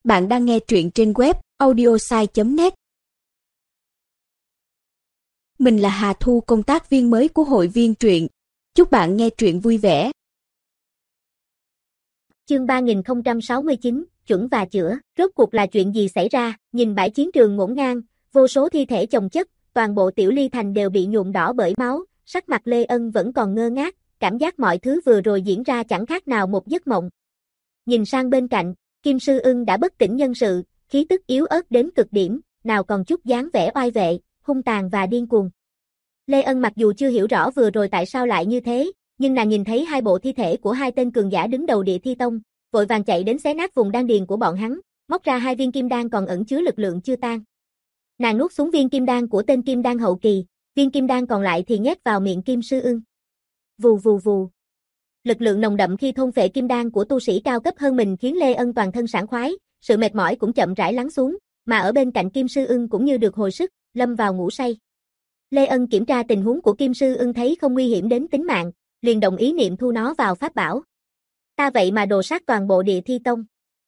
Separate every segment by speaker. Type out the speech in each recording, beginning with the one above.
Speaker 1: Bạn đang nghe truyện trên web audiosai.net. Mình là Hà Thu, công tác viên mới của hội viên truyện. Chúc bạn nghe truyện vui vẻ.
Speaker 2: Chương 3069, chuẩn và chữa. Rốt cuộc là chuyện gì xảy ra? Nhìn bãi chiến trường ngổn ngang, vô số thi thể chồng chất, toàn bộ Tiểu Ly Thành đều bị nhuộm đỏ bởi máu, sắc mặt Lê Ân vẫn còn ngơ ngác, cảm giác mọi thứ vừa rồi diễn ra chẳng khác nào một giấc mộng. Nhìn sang bên cạnh, Kim Sư Ưng đã bất tỉnh nhân sự, khí tức yếu ớt đến cực điểm, nào còn chút dáng vẻ oai vệ, hung tàn và điên cuồng. Lê Ân mặc dù chưa hiểu rõ vừa rồi tại sao lại như thế, nhưng nàng nhìn thấy hai bộ thi thể của hai tên cường giả đứng đầu Địa Thi Tông, vội vàng chạy đến xé nát vùng đan điền của bọn hắn, móc ra hai viên kim đan còn ẩn chứa lực lượng chưa tan. Nàng nuốt xuống viên kim đan của tên kim đan hậu kỳ, viên kim đan còn lại thì nhét vào miệng Kim Sư Ưng. Vù vù vù. Lực lượng nồng đậm khi thôn phệ kim đan của tu sĩ cao cấp hơn mình khiến Lê Ân toàn thân sảng khoái, sự mệt mỏi cũng chậm rãi lắng xuống, mà ở bên cạnh Kim Sư Ưng cũng như được hồi sức, lâm vào ngủ say. Lê Ân kiểm tra tình huống của Kim Sư Ưng thấy không nguy hiểm đến tính mạng, liền đồng ý niệm thu nó vào pháp bảo. Ta vậy mà đồ sát toàn bộ Địa Thi Tông.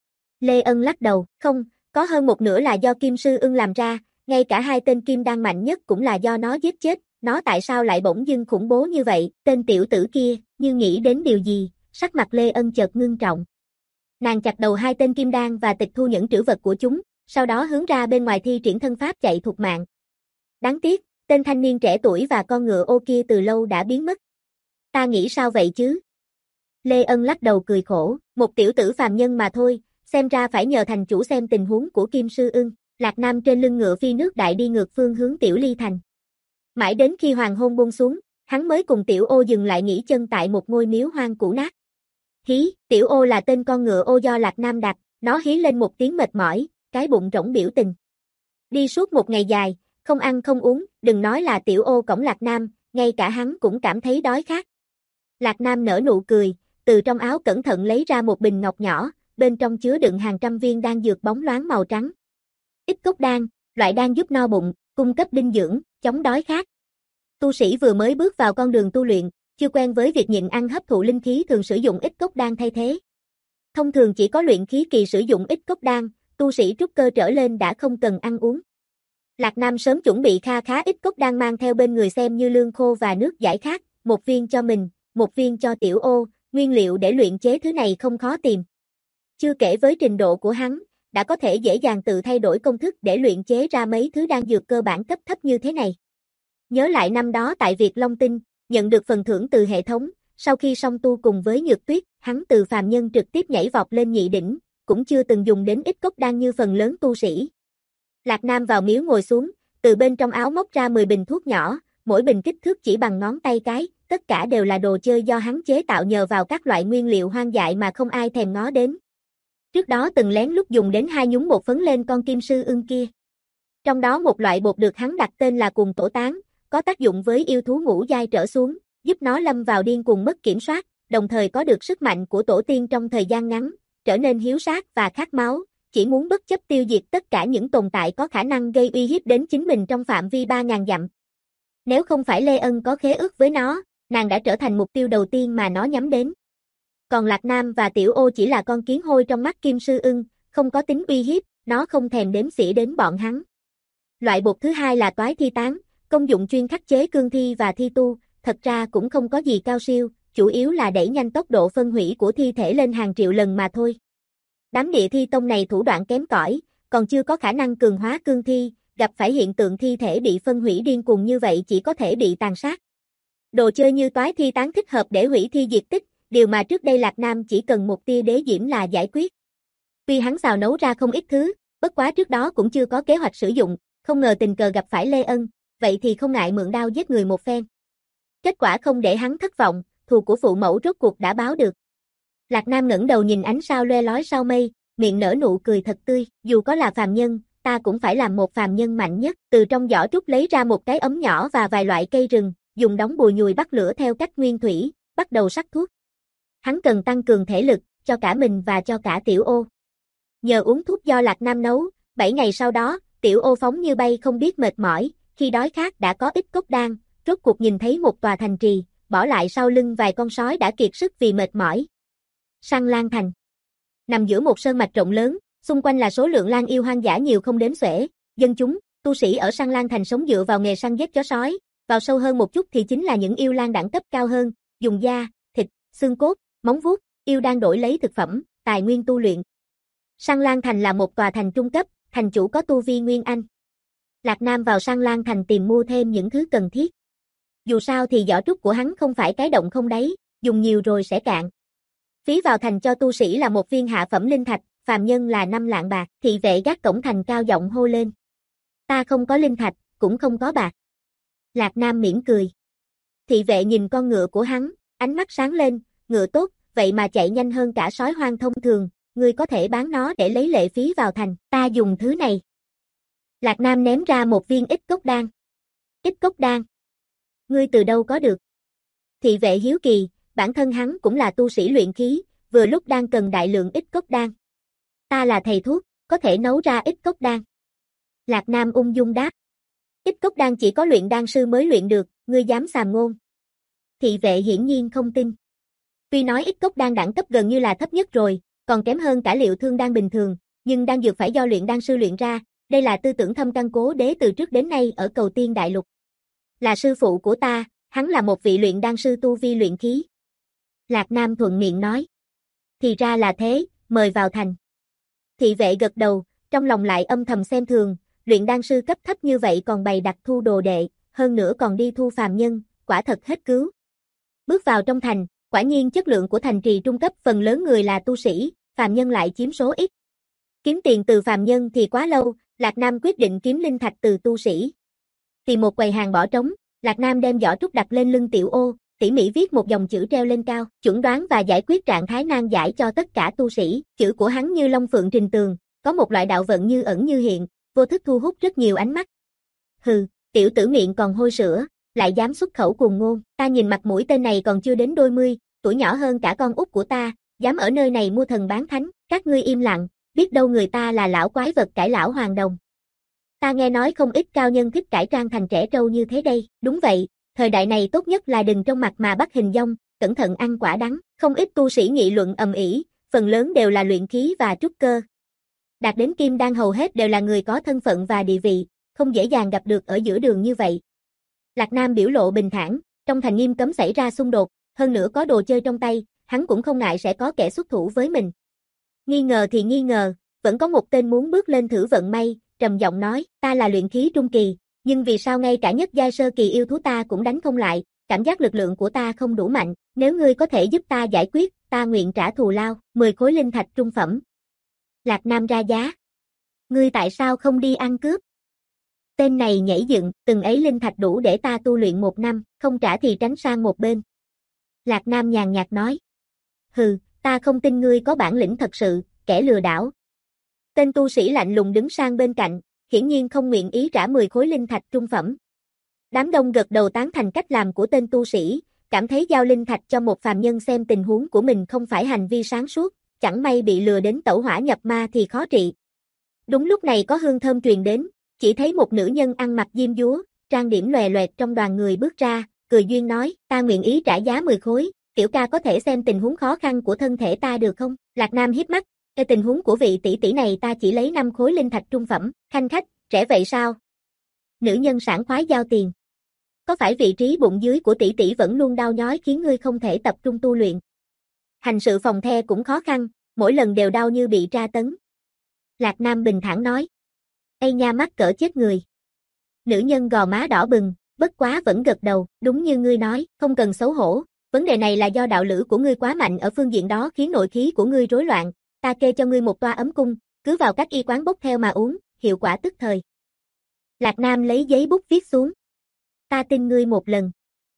Speaker 2: Lê Ân lắc đầu, không, có hơn một nửa là do Kim Sư Ưng làm ra, ngay cả hai tên kim đan mạnh nhất cũng là do nó giết chết, nó tại sao lại bỗng dưng khủng bố như vậy? Tên tiểu tử kia, như nghĩ đến điều gì, sắc mặt Lê Ân chợt ngưng trọng. Nàng chặt đầu hai tên kim đan và tịch thu những trữ vật của chúng, sau đó hướng ra bên ngoài thi triển thân pháp chạy thục mạng. Đáng tiếc, tên thanh niên trẻ tuổi và con ngựa ô kia từ lâu đã biến mất. Ta nghĩ sao vậy chứ? Lê Ân lắc đầu cười khổ, một tiểu tử phàm nhân mà thôi, xem ra phải nhờ thành chủ xem tình huống của Kim Sư Ưng. Lạc Nam trên lưng ngựa phi nước đại đi ngược phương hướng Tiểu Ly Thành. Mãi đến khi hoàng hôn buông xuống, hắn mới cùng Tiểu Ô dừng lại nghỉ chân tại một ngôi miếu hoang cũ nát. Hí, Tiểu Ô là tên con ngựa ô do Lạc Nam đặt, nó hí lên một tiếng mệt mỏi, cái bụng rỗng biểu tình. Đi suốt một ngày dài, không ăn không uống, đừng nói là Tiểu Ô cõng Lạc Nam, ngay cả hắn cũng cảm thấy đói khát. Lạc Nam nở nụ cười, từ trong áo cẩn thận lấy ra một bình ngọc nhỏ, bên trong chứa đựng hàng trăm viên đan dược bóng loáng màu trắng. Ít cốc đan, loại đan giúp no bụng, cung cấp dinh dưỡng, chống đói khát. Tu sĩ vừa mới bước vào con đường tu luyện, chưa quen với việc nhịn ăn hấp thụ linh khí thường sử dụng ít cốc đan thay thế. Thông thường chỉ có luyện khí kỳ sử dụng ít cốc đan, tu sĩ trúc cơ trở lên đã không cần ăn uống. Lạc Nam sớm chuẩn bị kha khá ít cốc đan mang theo bên người xem như lương khô và nước giải khát, một viên cho mình, một viên cho Tiểu Ô, nguyên liệu để luyện chế thứ này không khó tìm. Chưa kể với trình độ của hắn, đã có thể dễ dàng tự thay đổi công thức để luyện chế ra mấy thứ đan dược cơ bản cấp thấp như thế này. Nhớ lại năm đó tại Việt Long Tinh, nhận được phần thưởng từ hệ thống, sau khi song tu cùng với Nhược Tuyết, hắn từ phàm nhân trực tiếp nhảy vọt lên nhị đỉnh, cũng chưa từng dùng đến ít cốc đan như phần lớn tu sĩ. Lạc Nam vào miếu ngồi xuống, từ bên trong áo móc ra 10 bình thuốc nhỏ, mỗi bình kích thước chỉ bằng ngón tay cái, tất cả đều là đồ chơi do hắn chế tạo nhờ vào các loại nguyên liệu hoang dại mà không ai thèm ngó đến. Trước đó từng lén lút dùng đến hai nhúng bột phấn lên con Kim Sư Ưng kia. Trong đó một loại bột được hắn đặt tên là Cuồng Tổ Tán, có tác dụng với yêu thú ngũ giai trở xuống, giúp nó lâm vào điên cuồng mất kiểm soát, đồng thời có được sức mạnh của tổ tiên trong thời gian ngắn, trở nên hiếu sát và khát máu, chỉ muốn bất chấp tiêu diệt tất cả những tồn tại có khả năng gây uy hiếp đến chính mình trong phạm vi 3.000 dặm. Nếu không phải Lê Ân có khế ước với nó, nàng đã trở thành mục tiêu đầu tiên mà nó nhắm đến. Còn Lạc Nam và Tiểu Ô chỉ là con kiến hôi trong mắt Kim Sư Ưng, không có tính uy hiếp, nó không thèm đếm xỉa đến bọn hắn. Loại bột thứ hai là Toái Thi Tán, công dụng chuyên khắc chế cương thi và thi tu, thật ra cũng không có gì cao siêu, chủ yếu là đẩy nhanh tốc độ phân hủy của thi thể lên hàng triệu lần mà thôi. Đám Địa Thi Tông này thủ đoạn kém cỏi, còn chưa có khả năng cường hóa cương thi, gặp phải hiện tượng thi thể bị phân hủy điên cuồng như vậy chỉ có thể bị tàn sát. Đồ chơi như Toái Thi Tán thích hợp để hủy thi diệt tích, điều mà trước đây Lạc Nam chỉ cần một tia đế diễm là giải quyết. Tuy hắn xào nấu ra không ít thứ, bất quá trước đó cũng chưa có kế hoạch sử dụng, không ngờ tình cờ gặp phải Lê Ân, vậy thì không ngại mượn đao giết người một phen. Kết quả không để hắn thất vọng, thù của phụ mẫu rốt cuộc đã báo được. Lạc Nam ngẩng đầu nhìn ánh sao loe lói sau mây, miệng nở nụ cười thật tươi, dù có là phàm nhân, ta cũng phải làm một phàm nhân mạnh nhất. Từ trong giỏ trúc lấy ra một cái ấm nhỏ và vài loại cây rừng, dùng đống bùi nhùi bắt lửa theo cách nguyên thủy, bắt đầu sắc thuốc. Hắn cần tăng cường thể lực, cho cả mình và cho cả Tiểu Ô. Nhờ uống thuốc do Lạc Nam nấu, 7 ngày sau đó, Tiểu Ô phóng như bay không biết mệt mỏi, khi đói khát đã có ít cốc đan, rốt cuộc nhìn thấy một tòa thành trì, bỏ lại sau lưng vài con sói đã kiệt sức vì mệt mỏi. Săn Lan Thành. Nằm giữa một sơn mạch rộng lớn, Xung quanh là số lượng lang yêu hoang dã nhiều không đếm xuể, dân chúng, tu sĩ ở Sang Lang Thành sống dựa vào nghề săn giết chó sói, vào sâu hơn một chút thì chính là những yêu lang đẳng cấp cao hơn, dùng da, thịt, xương cốt, móng vuốt, yêu đang đổi lấy thực phẩm, tài nguyên tu luyện. Sang Lang Thành là một tòa thành trung cấp, thành chủ có tu vi Nguyên Anh. Lạc Nam vào Sang Lang Thành tìm mua thêm những thứ cần thiết. Dù sao thì vỏ trúc của hắn không phải cái động không đáy, dùng nhiều rồi sẽ cạn. Phí vào thành cho tu sĩ là một viên hạ phẩm linh thạch, phàm nhân là 5 lạng bạc. Thị vệ gác cổng thành cao giọng hô lên. Ta không có linh thạch, cũng không có bạc. Lạc Nam mỉm cười. Thị vệ nhìn con ngựa của hắn, ánh mắt sáng lên, ngựa tốt, vậy mà chạy nhanh hơn cả sói hoang thông thường, ngươi có thể bán nó để lấy lệ phí vào thành, ta dùng thứ này. Lạc Nam ném ra một viên ít cốc đan. Ít cốc đan? Ngươi từ đâu có được? Thị vệ hiếu kỳ, bản thân hắn cũng là tu sĩ luyện khí, vừa lúc đang cần đại lượng ít cốc đan. Ta là thầy thuốc, có thể nấu ra ít cốc đan. Lạc Nam ung dung đáp. Ít cốc đan chỉ có luyện đan sư mới luyện được, ngươi dám xàm ngôn. Thị vệ hiển nhiên không tin. Tuy nói ít cốc đan đẳng cấp gần như là thấp nhất rồi, còn kém hơn cả liệu thương đan bình thường, nhưng đan dược phải do luyện đan sư luyện ra, đây là tư tưởng thâm căn cố đế từ trước đến nay ở Cầu Tiên Đại Lục. Là sư phụ của ta, hắn là một vị luyện đan sư tu vi luyện khí. Lạc Nam thuận miệng nói. Thì ra là thế, mời vào thành. Thị vệ gật đầu, trong lòng lại âm thầm xem thường, luyện đan sư cấp thấp như vậy còn bày đặt thu đồ đệ, hơn nữa còn đi thu phàm nhân, quả thật hết cứu. Bước vào trong thành, quả nhiên chất lượng của thành trì trung cấp phần lớn người là tu sĩ, phàm nhân lại chiếm số ít. Kiếm tiền từ phàm nhân thì quá lâu, Lạc Nam quyết định kiếm linh thạch từ tu sĩ. Tìm một quầy hàng bỏ trống, Lạc Nam đem vỏ trúc đặt lên lưng tiểu ô, tỉ mỉ viết một dòng chữ treo lên cao, chuẩn đoán và giải quyết trạng thái nan giải cho tất cả tu sĩ. Chữ của hắn như long phượng trình tường, có một loại đạo vận như ẩn như hiện, vô thức thu hút rất nhiều ánh mắt. Hừ, tiểu tử miệng còn hôi sữa, lại dám xuất khẩu cuồng ngôn, ta nhìn mặt mũi tên này còn chưa đến đôi mươi, tuổi nhỏ hơn cả con út của ta, dám ở nơi này mua thần bán thánh, các ngươi im lặng, biết đâu người ta là lão quái vật cải lão hoàng đồng. Ta nghe nói không ít cao nhân thích cải trang thành trẻ trâu như thế đây, đúng vậy, thời đại này tốt nhất là đừng trong mặt mà bắt hình dong, cẩn thận ăn quả đắng, không ít tu sĩ nghị luận ầm ĩ, phần lớn đều là luyện khí và trúc cơ. Đạt đến kim đan hầu hết đều là người có thân phận và địa vị, không dễ dàng gặp được ở giữa đường như vậy. Lạc Nam biểu lộ bình thản, trong thành nghiêm cấm xảy ra xung đột, hơn nữa có đồ chơi trong tay, hắn cũng không ngại sẽ có kẻ xuất thủ với mình. Nghi ngờ thì nghi ngờ, vẫn có một tên muốn bước lên thử vận may, trầm giọng nói, ta là luyện khí trung kỳ, nhưng vì sao ngay cả nhất giai sơ kỳ yêu thú ta cũng đánh không lại, cảm giác lực lượng của ta không đủ mạnh, nếu ngươi có thể giúp ta giải quyết, ta nguyện trả thù lao, 10 khối linh thạch trung phẩm. Lạc Nam ra giá. Ngươi tại sao không đi ăn cướp? Tên này nhảy dựng, từng ấy linh thạch đủ để ta tu luyện 1 năm, không trả thì tránh sang một bên. Lạc Nam nhàn nhạt nói. Hừ, ta không tin ngươi có bản lĩnh thật sự, kẻ lừa đảo. Tên tu sĩ lạnh lùng đứng sang bên cạnh, hiển nhiên không nguyện ý trả 10 khối linh thạch trung phẩm. Đám đông gật đầu tán thành cách làm của tên tu sĩ, cảm thấy giao linh thạch cho một phàm nhân xem tình huống của mình không phải hành vi sáng suốt, chẳng may bị lừa đến tẩu hỏa nhập ma thì khó trị. Đúng lúc này có hương thơm truyền đến, chỉ thấy một nữ nhân ăn mặc diêm dúa, trang điểm lòe loẹt trong đoàn người bước ra, cười duyên nói, ta nguyện ý trả giá 10 khối, tiểu ca có thể xem tình huống khó khăn của thân thể ta được không? Lạc Nam hiếp mắt, tình huống của vị tỷ tỷ này ta chỉ lấy 5 khối linh thạch trung phẩm, khanh khách, rẻ vậy sao? Nữ nhân sảng khoái giao tiền. Có phải vị trí bụng dưới của tỷ tỷ vẫn luôn đau nhói khiến ngươi không thể tập trung tu luyện? Hành sự phòng the cũng khó khăn, mỗi lần đều đau như bị tra tấn. Lạc Nam bình thản nói. Ây nha, mắc cỡ chết người. Nữ nhân gò má đỏ bừng, bất quá vẫn gật đầu, đúng như ngươi nói, không cần xấu hổ, vấn đề này là do đạo lữ của ngươi quá mạnh ở phương diện đó khiến nội khí của ngươi rối loạn, ta kê cho ngươi một toa ấm cung, cứ vào các y quán bốc theo mà uống, hiệu quả tức thời. Lạc Nam lấy giấy bút viết xuống. Ta tin ngươi một lần.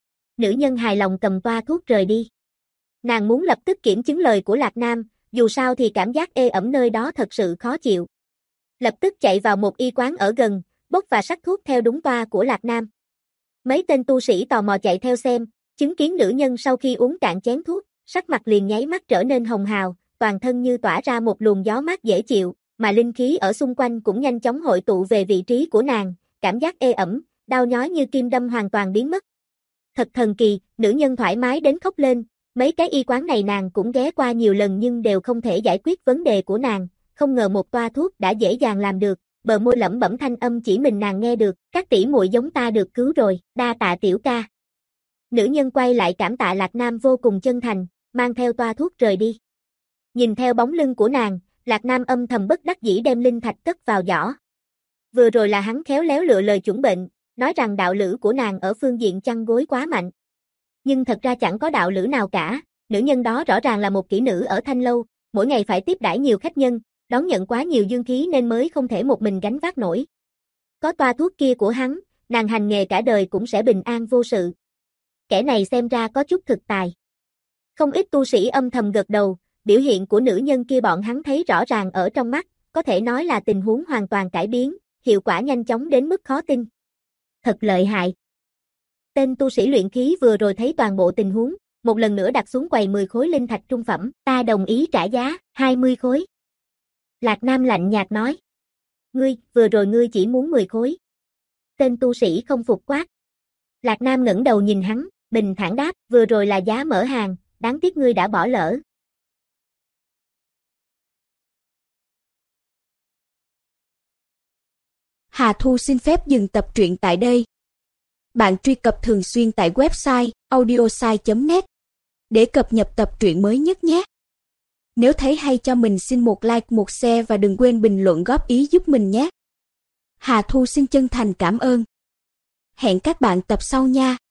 Speaker 2: Nữ nhân hài lòng cầm toa thuốc rời đi. Nàng muốn lập tức kiểm chứng lời của Lạc Nam, dù sao thì cảm giác ê ẩm nơi đó thật sự khó chịu. Lập tức chạy vào một y quán ở gần, bốc và sắc thuốc theo đúng toa của Lạc Nam. Mấy tên tu sĩ tò mò chạy theo xem, chứng kiến nữ nhân sau khi uống cạn chén thuốc, sắc mặt liền nháy mắt trở nên hồng hào, toàn thân như tỏa ra một luồng gió mát dễ chịu, mà linh khí ở xung quanh cũng nhanh chóng hội tụ về vị trí của nàng, cảm giác ê ẩm, đau nhói như kim đâm hoàn toàn biến mất. Thật thần kỳ, nữ nhân thoải mái đến khóc lên, mấy cái y quán này nàng cũng ghé qua nhiều lần nhưng đều không thể giải quyết vấn đề của nàng, không ngờ một toa thuốc đã dễ dàng làm được, bờ môi lẩm bẩm thanh âm chỉ mình nàng nghe được, các tỷ muội giống ta được cứu rồi, đa tạ tiểu ca. Nữ nhân quay lại cảm tạ Lạc Nam vô cùng chân thành, mang theo toa thuốc rời đi. Nhìn theo bóng lưng của nàng, Lạc Nam âm thầm bất đắc dĩ đem linh thạch cất vào giỏ. Vừa rồi là hắn khéo léo lựa lời chuẩn bệnh, nói rằng đạo lữ của nàng ở phương diện chăn gối quá mạnh. Nhưng thật ra chẳng có đạo lữ nào cả, nữ nhân đó rõ ràng là một kỹ nữ ở Thanh Lâu, mỗi ngày phải tiếp đãi nhiều khách nhân, đón nhận quá nhiều dương khí nên mới không thể một mình gánh vác nổi. Có toa thuốc kia của hắn, nàng hành nghề cả đời cũng sẽ bình an vô sự. Kẻ này xem ra có chút thực tài. Không ít tu sĩ âm thầm gật đầu, biểu hiện của nữ nhân kia bọn hắn thấy rõ ràng ở trong mắt, có thể nói là tình huống hoàn toàn cải biến, hiệu quả nhanh chóng đến mức khó tin. Thật lợi hại. Tên tu sĩ luyện khí vừa rồi thấy toàn bộ tình huống, một lần nữa đặt xuống quầy 10 khối linh thạch trung phẩm, ta đồng ý trả giá, 20 khối. Lạc Nam lạnh nhạt nói. Vừa rồi ngươi chỉ muốn 10 khối. Tên tu sĩ không phục quát. Lạc Nam ngẩng đầu nhìn hắn, bình thản đáp, vừa rồi là giá mở hàng, đáng tiếc ngươi đã bỏ lỡ.
Speaker 1: Hà Thu xin phép dừng tập truyện tại đây. Bạn truy cập thường xuyên tại website audiosai.net để cập nhật tập truyện mới nhất nhé. Nếu thấy hay cho mình xin một like, một share và đừng quên bình luận góp ý giúp mình nhé. Hà Thu xin chân thành cảm ơn. Hẹn các bạn tập sau nha.